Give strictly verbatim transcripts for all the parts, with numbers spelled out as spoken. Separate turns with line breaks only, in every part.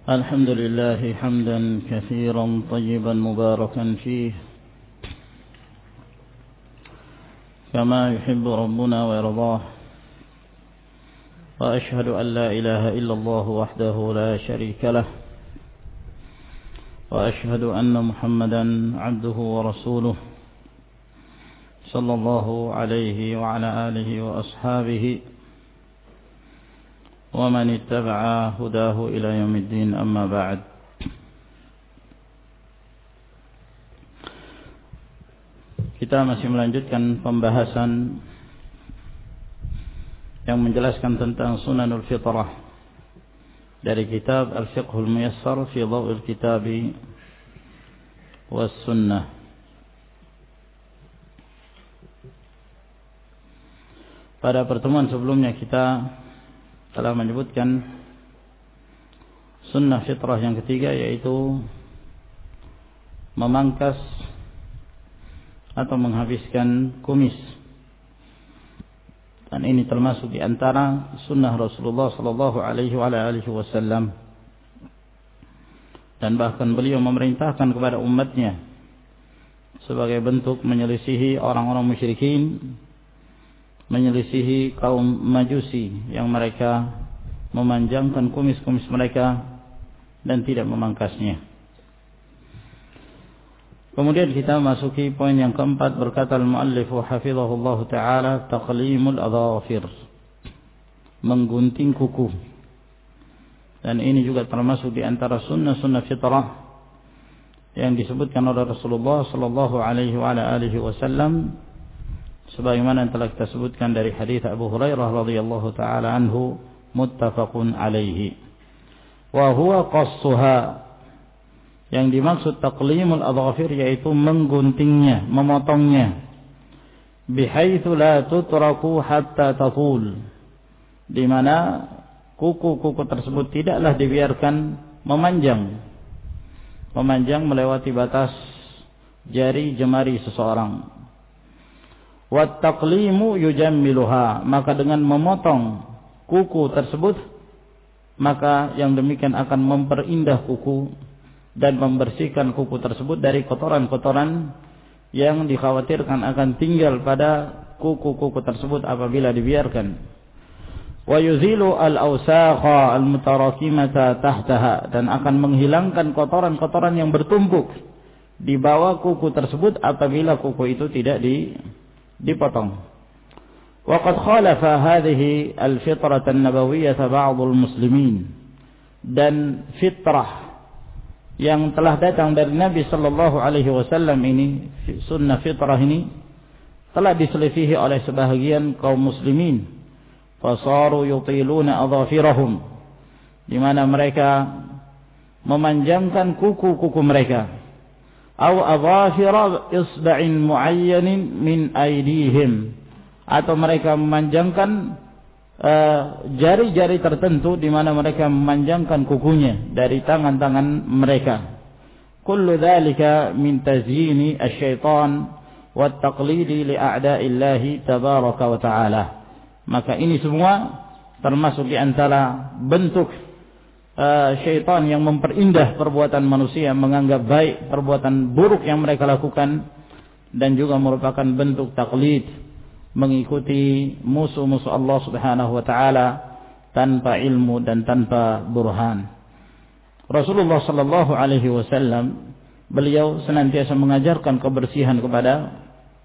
الحمد لله حمدا كثيرا طيبا مباركا فيه كما يحب ربنا ويرضاه، وأشهد أن لا إله إلا الله وحده لا شريك له، وأشهد أن محمدا عبده ورسوله صلى الله عليه وعلى آله وأصحابه ومن اتبع هداه إلى يوم الدين. أما بعد. Kita masih melanjutkan pembahasan yang menjelaskan tentang Sunanul Fitrah dari kitab Al-Fiqhul Muyassar fi Dhaw'il Kitabi was Sunnah. Pada pertemuan sebelumnya kita telah menyebutkan sunnah fitrah yang ketiga, yaitu memangkas atau menghabiskan kumis. Dan ini termasuk di antara sunnah Rasulullah sallallahu alaihi wasallam. Dan bahkan beliau memerintahkan kepada umatnya sebagai bentuk menyelisihi orang-orang musyrikin, menyelisihi kaum Majusi yang mereka memanjangkan kumis-kumis mereka dan tidak memangkasnya. Kemudian kita masuki poin yang keempat. Berkata al-muallif hafizahullah ta'ala, taqlimul adhafir, menggunting kuku. Dan ini juga termasuk di antara sunnah-sunnah fitrah yang disebutkan oleh Rasulullah sallallahu alaihi wasallam, sebagaimana yang telah kita sebutkan dari hadis Abu Hurairah radhiyallahu taala anhu, muttafaqun alaihi. Wa huwa qassuha, yang dimaksud taqlimul adhafir yaitu mengguntingnya, memotongnya, bihaitsu la tutraku hatta tatul, di mana kuku-kuku tersebut tidaklah dibiarkan memanjang memanjang melewati batas jari jemari seseorang. Wa taqlimu yujammiluha, maka dengan memotong kuku tersebut, maka yang demikian akan memperindah kuku dan membersihkan kuku tersebut dari kotoran-kotoran yang dikhawatirkan akan tinggal pada kuku-kuku tersebut apabila dibiarkan. Wa yuzilu al-awsakha al-mutarakimata tahtaha, dan akan menghilangkan kotoran-kotoran yang bertumpuk di bawah kuku tersebut apabila kuku itu tidak di dipotong. Wa qad khalafa hadhihi al-fitrah an-nabawiyyah ba'dul muslimin, dan fitrah yang telah datang dari Nabi sallallahu alaihi wasallam ini, sunnah fitrah ini, telah diselisihi oleh sebahagian kaum muslimin. Fasaru yutiluna adhafirahum, di mana mereka memanjangkan kuku-kuku mereka. Aw adhafira isba'in muayyanin min aydihim, atau mereka memanjangkan jari-jari uh, tertentu di mana mereka memanjangkan kukunya dari tangan-tangan mereka. Kullu dzalika min tazyini asy-syaitan wa taqlidi li a'da'illahi tabaraka wa ta'ala. Maka ini semua termasuk di antara bentuk uh, syaitan yang memperindah perbuatan manusia, menganggap baik perbuatan buruk yang mereka lakukan, dan juga merupakan bentuk taklid, mengikuti musuh-musuh Allah subhanahu wa ta'ala tanpa ilmu dan tanpa burhan. Rasulullah sallallahu alaihi wasallam, beliau senantiasa mengajarkan kebersihan kepada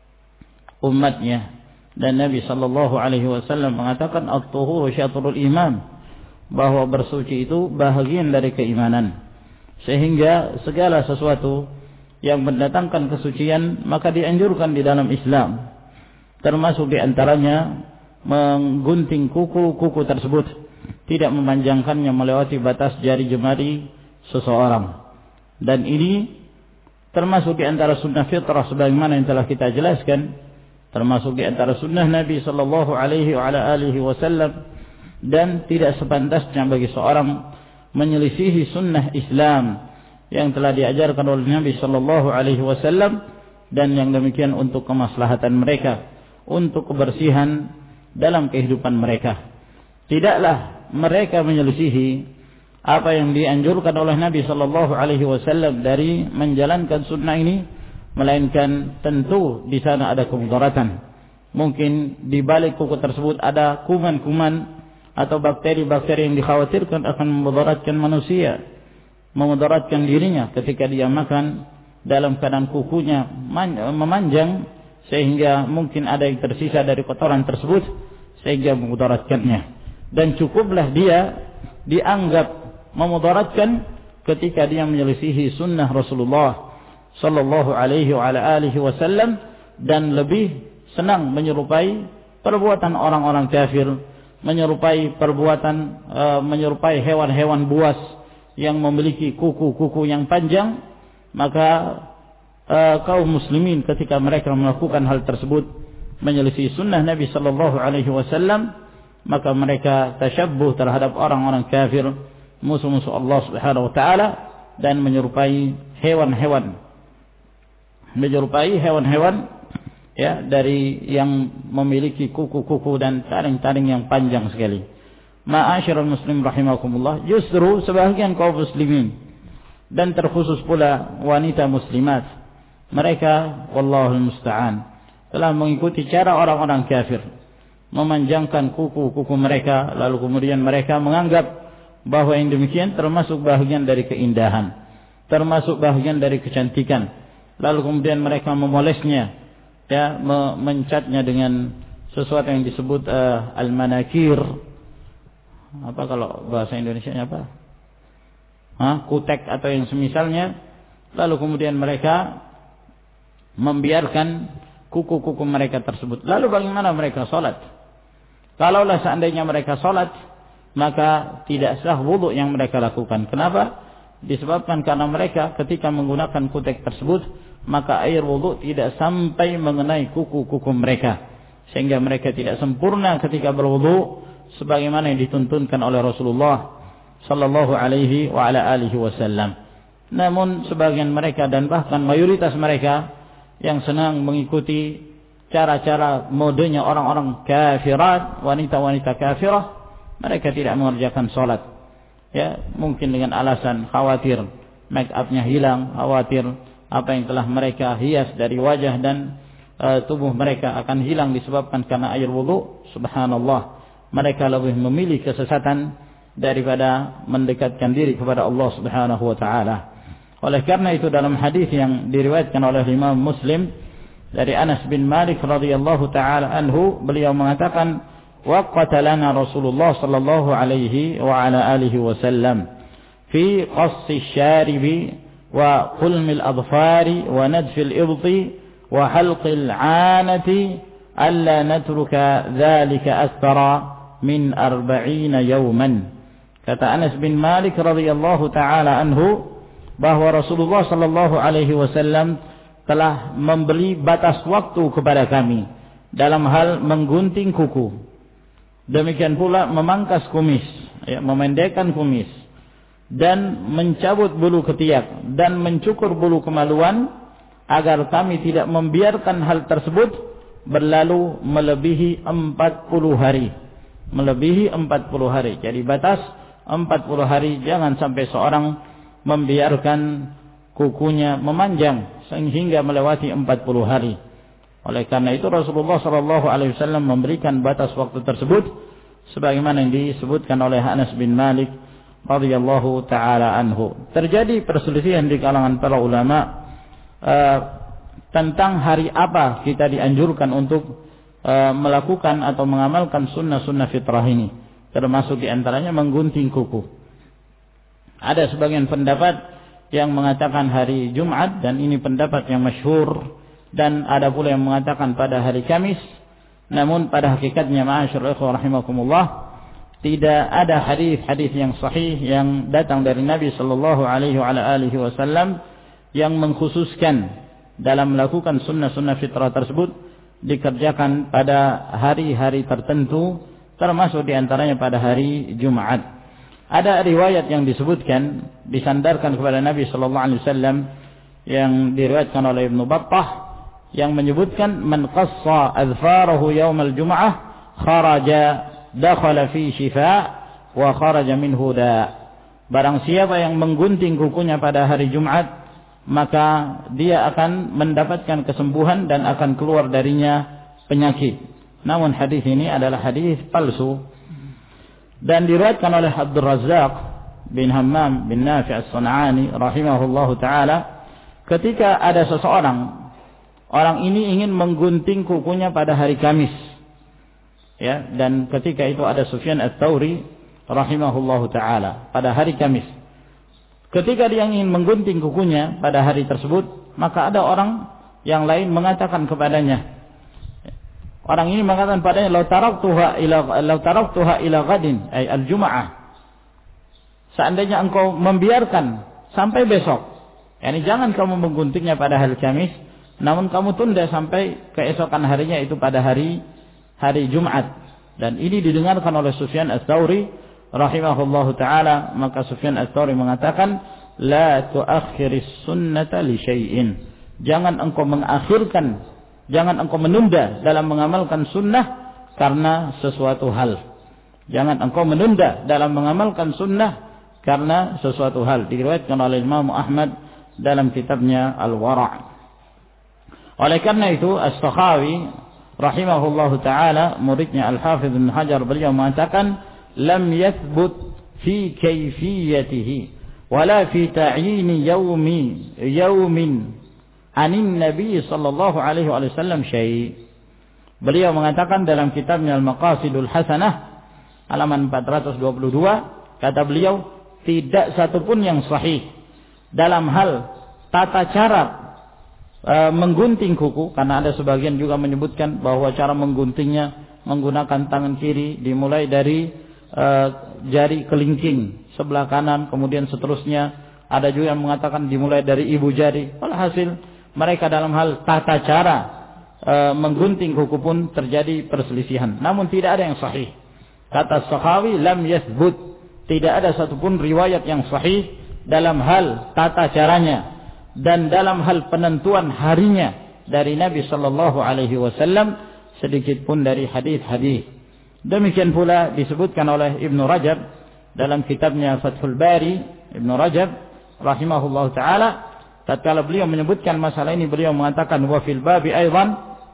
umatnya. Dan Nabi sallallahu alaihi wasallam mengatakan at-tuhuru syatrul iman, bahwa bersuci itu bahagian dari keimanan. Sehingga segala sesuatu yang mendatangkan kesucian maka dianjurkan di dalam Islam. Termasuk di antaranya menggunting kuku-kuku tersebut, tidak memanjangkannya melewati batas jari jemari seseorang. Dan ini termasuk di antara sunnah fitrah sebagaimana yang telah kita jelaskan, termasuk di antara sunnah Nabi sallallahu alaihi wasallam, dan tidak sepantasnya bagi seorang menyelisihi sunnah Islam yang telah diajarkan oleh Nabi sallallahu alaihi wasallam, dan yang demikian untuk kemaslahatan mereka, untuk kebersihan dalam kehidupan mereka. Tidaklah mereka menyelisihi apa yang dianjurkan oleh Nabi sallallahu alaihi wasallam dari menjalankan sunnah ini, melainkan tentu di sana ada kemudaratan. Mungkin di balik kuku tersebut ada kuman-kuman atau bakteri-bakteri yang dikhawatirkan akan memudaratkan manusia, memudaratkan dirinya ketika dia makan dalam keadaan kukunya memanjang, sehingga mungkin ada yang tersisa dari kotoran tersebut sehingga memudaratkannya. Dan cukuplah dia dianggap memudaratkan ketika dia menyelisihi sunnah Rasulullah sallallahu alaihi wa ala alihi wasallam, dan lebih senang menyerupai perbuatan orang-orang kafir, menyerupai perbuatan e, menyerupai hewan-hewan buas yang memiliki kuku-kuku yang panjang. Maka e, kaum muslimin ketika mereka melakukan hal tersebut, menyelisih sunnah Nabi sallallahu alaihi wasallam, maka mereka tasyabbuh terhadap orang-orang kafir, musuh-musuh Allah Subhanahu wa taala, dan menyerupai hewan-hewan menyerupai hewan-hewan ya dari yang memiliki kuku-kuku dan taring-taring yang panjang sekali. Ma'asyiral muslimin rahimakumullah, justru sebagian kaum muslimin dan terkhusus pula wanita muslimat, mereka wallahul musta'an telah mengikuti cara orang-orang kafir, memanjangkan kuku-kuku mereka, lalu kemudian mereka menganggap bahwa yang demikian termasuk bahagian dari keindahan, termasuk bahagian dari kecantikan. Lalu kemudian mereka memolesnya, ya, mencatnya dengan sesuatu yang disebut uh, al-manakir. Apa kalau bahasa Indonesianya apa? Hah? Kutek atau yang semisalnya. Lalu kemudian mereka membiarkan kuku-kuku mereka tersebut. Lalu bagaimana mereka sholat? Kalaulah seandainya mereka sholat, maka tidak sah wudu yang mereka lakukan. Kenapa? Disebabkan karena mereka ketika menggunakan kutek tersebut, maka air wudu tidak sampai mengenai kuku-kuku mereka, sehingga mereka tidak sempurna ketika berwudu sebagaimana yang dituntunkan oleh Rasulullah sallallahu alaihi wa ala alihi wasallam. Namun sebagian mereka dan bahkan mayoritas mereka yang senang mengikuti cara-cara modenya orang-orang kafirat, wanita-wanita kafirah, mereka tidak mengerjakan sholat, ya, mungkin dengan alasan khawatir make upnya hilang, khawatir apa yang telah mereka hias dari wajah dan uh, tubuh mereka akan hilang disebabkan karena air wudu. Subhanallah, mereka lebih memilih kesesatan daripada mendekatkan diri kepada Allah Subhanahu wa taala. Oleh karena itu dalam hadis yang diriwayatkan oleh Imam Muslim dari Anas bin Malik radhiyallahu taala anhu, beliau mengatakan, وقت لنا رسول الله صلى الله عليه وعلى آله وسلم في قص الشارب وقلم الأظفار ونتف الإبط وحلق العانة ألا نترك ذلك أكثر من أربعين يوما. Kata Anas bin Malik radhiyallahu taala anhu bahwa Rasulullah sallallahu alaihi wasallam telah memberi batas waktu kepada kami dalam hal menggunting kuku. Demikian pula memangkas kumis, ya, memendekkan kumis, dan mencabut bulu ketiak dan mencukur bulu kemaluan, agar kami tidak membiarkan hal tersebut berlalu melebihi empat puluh hari. Melebihi empat puluh hari. Jadi batas empat puluh hari, jangan sampai seorang membiarkan kukunya memanjang sehingga melewati empat puluh hari. Oleh karena itu Rasulullah sallallahu alaihi wasallam memberikan batas waktu tersebut sebagaimana yang disebutkan oleh Anas bin Malik radhiyallahu taala anhu. Terjadi perselisihan di kalangan para ulama uh, tentang hari apa kita dianjurkan untuk uh, melakukan atau mengamalkan sunnah-sunnah fitrah ini, termasuk diantaranya menggunting kuku. Ada sebagian pendapat yang mengatakan hari Jumat, dan ini pendapat yang masyhur, dan ada pula yang mengatakan pada hari Kamis. Namun pada hakikatnya ma'asyiral ikhwah rahimakumullah, tidak ada hadis-hadis yang sahih yang datang dari Nabi sallallahu alaihi wasallam yang mengkhususkan dalam melakukan sunnah-sunnah fitrah tersebut dikerjakan pada hari-hari tertentu, termasuk diantaranya pada hari Jumat. Ada riwayat yang disebutkan disandarkan kepada Nabi sallallahu alaihi wasallam yang diriwayatkan oleh Ibnu Battah, yang menyebutkan man qassa adfarahu yaumal jum'ah kharaja dakhala fi shifa wa kharaja minhu da. Barang siapa yang menggunting kukunya pada hari Jumat, maka dia akan mendapatkan kesembuhan dan akan keluar darinya penyakit. Namun hadis ini adalah hadis palsu dan diriwayatkan oleh Abdul Razzaq bin Hammam bin Nafi' As-Sun'ani rahimahullahu taala, ketika ada seseorang, orang ini ingin menggunting kukunya pada hari Kamis, ya, dan ketika itu ada Sufyan Ats-Tsauri rahimahullahu taala pada hari Kamis. Ketika dia ingin menggunting kukunya pada hari tersebut, maka ada orang yang lain mengatakan kepadanya, orang ini mengatakan padanya, "Lau taraktuha ila lau taraktuha ila ghadin ay al-jum'ah." Seandainya engkau membiarkan sampai besok, yakni jangan kamu mengguntingnya pada hari Kamis, namun kamu tunda sampai keesokan harinya, itu pada hari hari Jumat. Dan ini didengarkan oleh Sufyan Ats-Tsauri rahimahullahu taala. Maka Sufyan Ats-Tsauri mengatakan, la tuakhiris sunnata li syai'in, jangan engkau mengakhirkan, jangan engkau menunda dalam mengamalkan sunnah karena sesuatu hal. Jangan engkau menunda dalam mengamalkan sunnah karena sesuatu hal. Diriwayatkan oleh Imam Ahmad dalam kitabnya Al-Wara'. Oleh karena itu As-Sakhawi rahimahullahu taala, muridnya Al-Hafidz Ibnu Hajar, beliau mengatakan, lam yathbut fi kayfiyatihi wala fi ta'yin yawmi yawmin anin nabi sallallahu alaihi wasallam syai'. Beliau mengatakan dalam kitabnya Al-Maqasidul Hasanah halaman empat ratus dua puluh dua, kata beliau, tidak satupun yang sahih dalam hal tata cara e, menggunting kuku, karena ada sebagian juga menyebutkan bahwa cara mengguntingnya menggunakan tangan kiri, dimulai dari e, jari kelingking sebelah kanan, kemudian seterusnya. Ada juga yang mengatakan dimulai dari ibu jari. Alhasil mereka dalam hal tata cara e, menggunting kuku pun terjadi perselisihan. Namun tidak ada yang sahih. Kata Sakhawi, lam yathbut, tidak ada satupun riwayat yang sahih dalam hal tata caranya dan dalam hal penentuan harinya dari Nabi sallallahu alaihi wasallam, sedikit pun dari hadis-hadis. Demikian pula disebutkan oleh Ibnu Rajab dalam kitabnya Fathul Bari. Ibnu Rajab rahimahullahu taala, tatkala beliau menyebutkan masalah ini, beliau mengatakan, wa fil babi aidan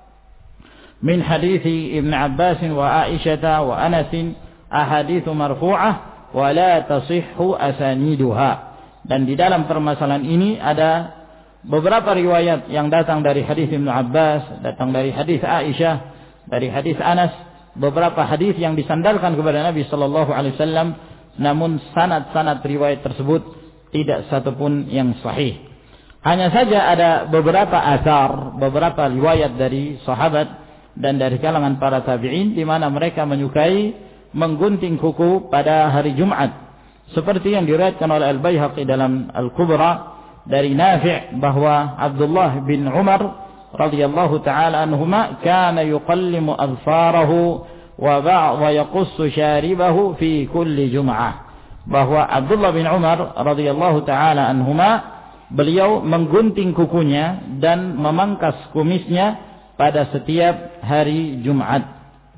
min hadithi Ibnu Abbas wa Aisyah wa Anas ahadits marfu'ah wa la tasihhu asaniduha. Dan di dalam permasalahan ini ada beberapa riwayat yang datang dari hadis Ibnu Abbas, datang dari hadis Aisyah, dari hadis Anas, beberapa hadis yang disandarkan kepada Nabi sallallahu alaihi wasallam, namun sanad-sanad riwayat tersebut tidak satupun yang sahih. Hanya saja ada beberapa athar, beberapa riwayat dari sahabat dan dari kalangan para tabi'in di mana mereka menyukai menggunting kuku pada hari Jumat, seperti yang diriwayatkan oleh Al-Baihaqi dalam Al-Kubra dari Nafi' bahwa Abdullah bin Umar radhiyallahu taala anhuma kana yuqallimu adfarahu wa ba' wa yaqussu sharibahu fi kulli jum'ah, bahwa Abdullah bin Umar radhiyallahu taala anhuma beliau menggunting kukunya dan memangkas kumisnya pada setiap hari Jumat.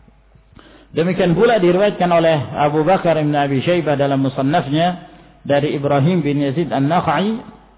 Demikian pula diriwayatkan oleh Abu Bakar bin Abi Syaibah dalam musannafnya dari Ibrahim bin Yazid An-Nakhai,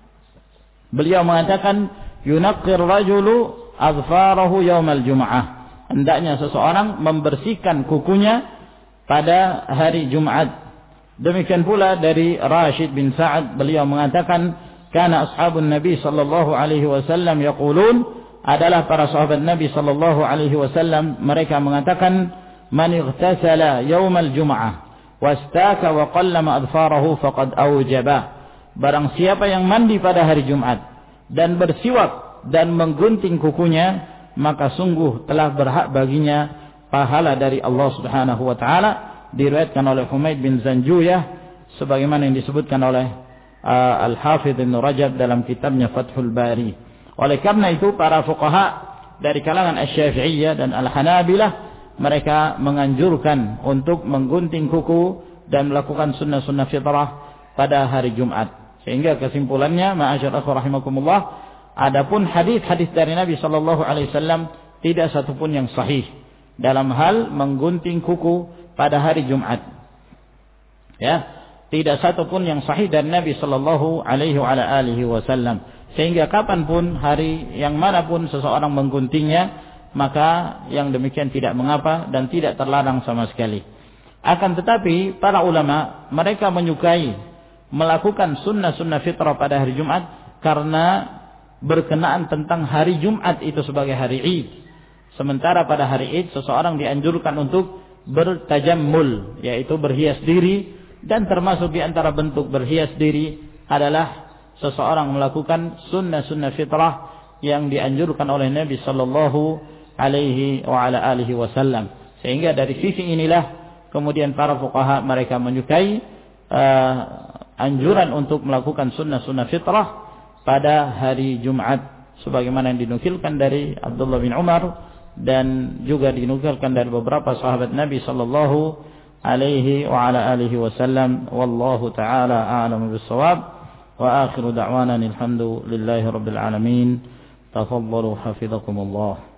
beliau mengatakan, yunaqqir rajulu adfarahu yaumal jum'ah, hendaknya seseorang membersihkan kukunya pada hari Jumat. Demikian pula dari Rashid bin Sa'ad, beliau mengatakan, kana ashabun Nabi sallallahu alaihi wasallam yaqulun, adalah para sahabat Nabi sallallahu alaihi wasallam mereka mengatakan, man ightasala yaumal jum'ah wastaka wa qallama adfarahu faqad awjaba, barang siapa yang mandi pada hari Jumat dan bersiwak dan menggunting kukunya, maka sungguh telah berhak baginya pahala dari Allah Subhanahu wa taala. Diriwayatkan oleh Humaid bin Zanjuyah sebagaimana yang disebutkan oleh uh, Al-Hafidz Ibnu Rajab dalam kitabnya Fathul Bari. Oleh karena itu para fuqaha dari kalangan Asy-Syafi'iyah dan Al-Hanabilah mereka menganjurkan untuk menggunting kuku dan melakukan sunnah-sunnah fitrah pada hari Jumat. Sehingga kesimpulannya, ma'asyar akhwah rahimakumullah, adapun hadis-hadis dari Nabi sallallahu alaihi wasallam tidak satupun yang sahih dalam hal menggunting kuku pada hari Jumat. Ya, tidak satu pun yang sahih dari Nabi sallallahu alaihi wasallam. Sehingga kapanpun, hari yang manapun seseorang mengguntingnya, maka yang demikian tidak mengapa dan tidak terlarang sama sekali. Akan tetapi para ulama mereka menyukai melakukan sunnah-sunnah fitrah pada hari Jumat karena berkenaan tentang hari Jumat itu sebagai hari Id. Sementara pada hari Id seseorang dianjurkan untuk bertajammul, yaitu berhias diri, dan termasuk di antara bentuk berhias diri adalah seseorang melakukan sunnah-sunnah fitrah yang dianjurkan oleh Nabi sallallahu alaihi wa ala alihi wasallam. Sehingga dari sisi inilah kemudian para fuqaha mereka menyukai uh, anjuran untuk melakukan sunnah-sunnah fitrah pada hari Jumat, sebagaimana yang dinukilkan dari Abdullah bin Umar dan juga dinukilkan dari beberapa sahabat Nabi sallallahu alaihi wa ala alihi wasallam. Wallahu taala a'lamu bis-shawab. Wa akhiru da'wana alhamdulillahi rabbil alamin. Tafaddalu hafizakumullah.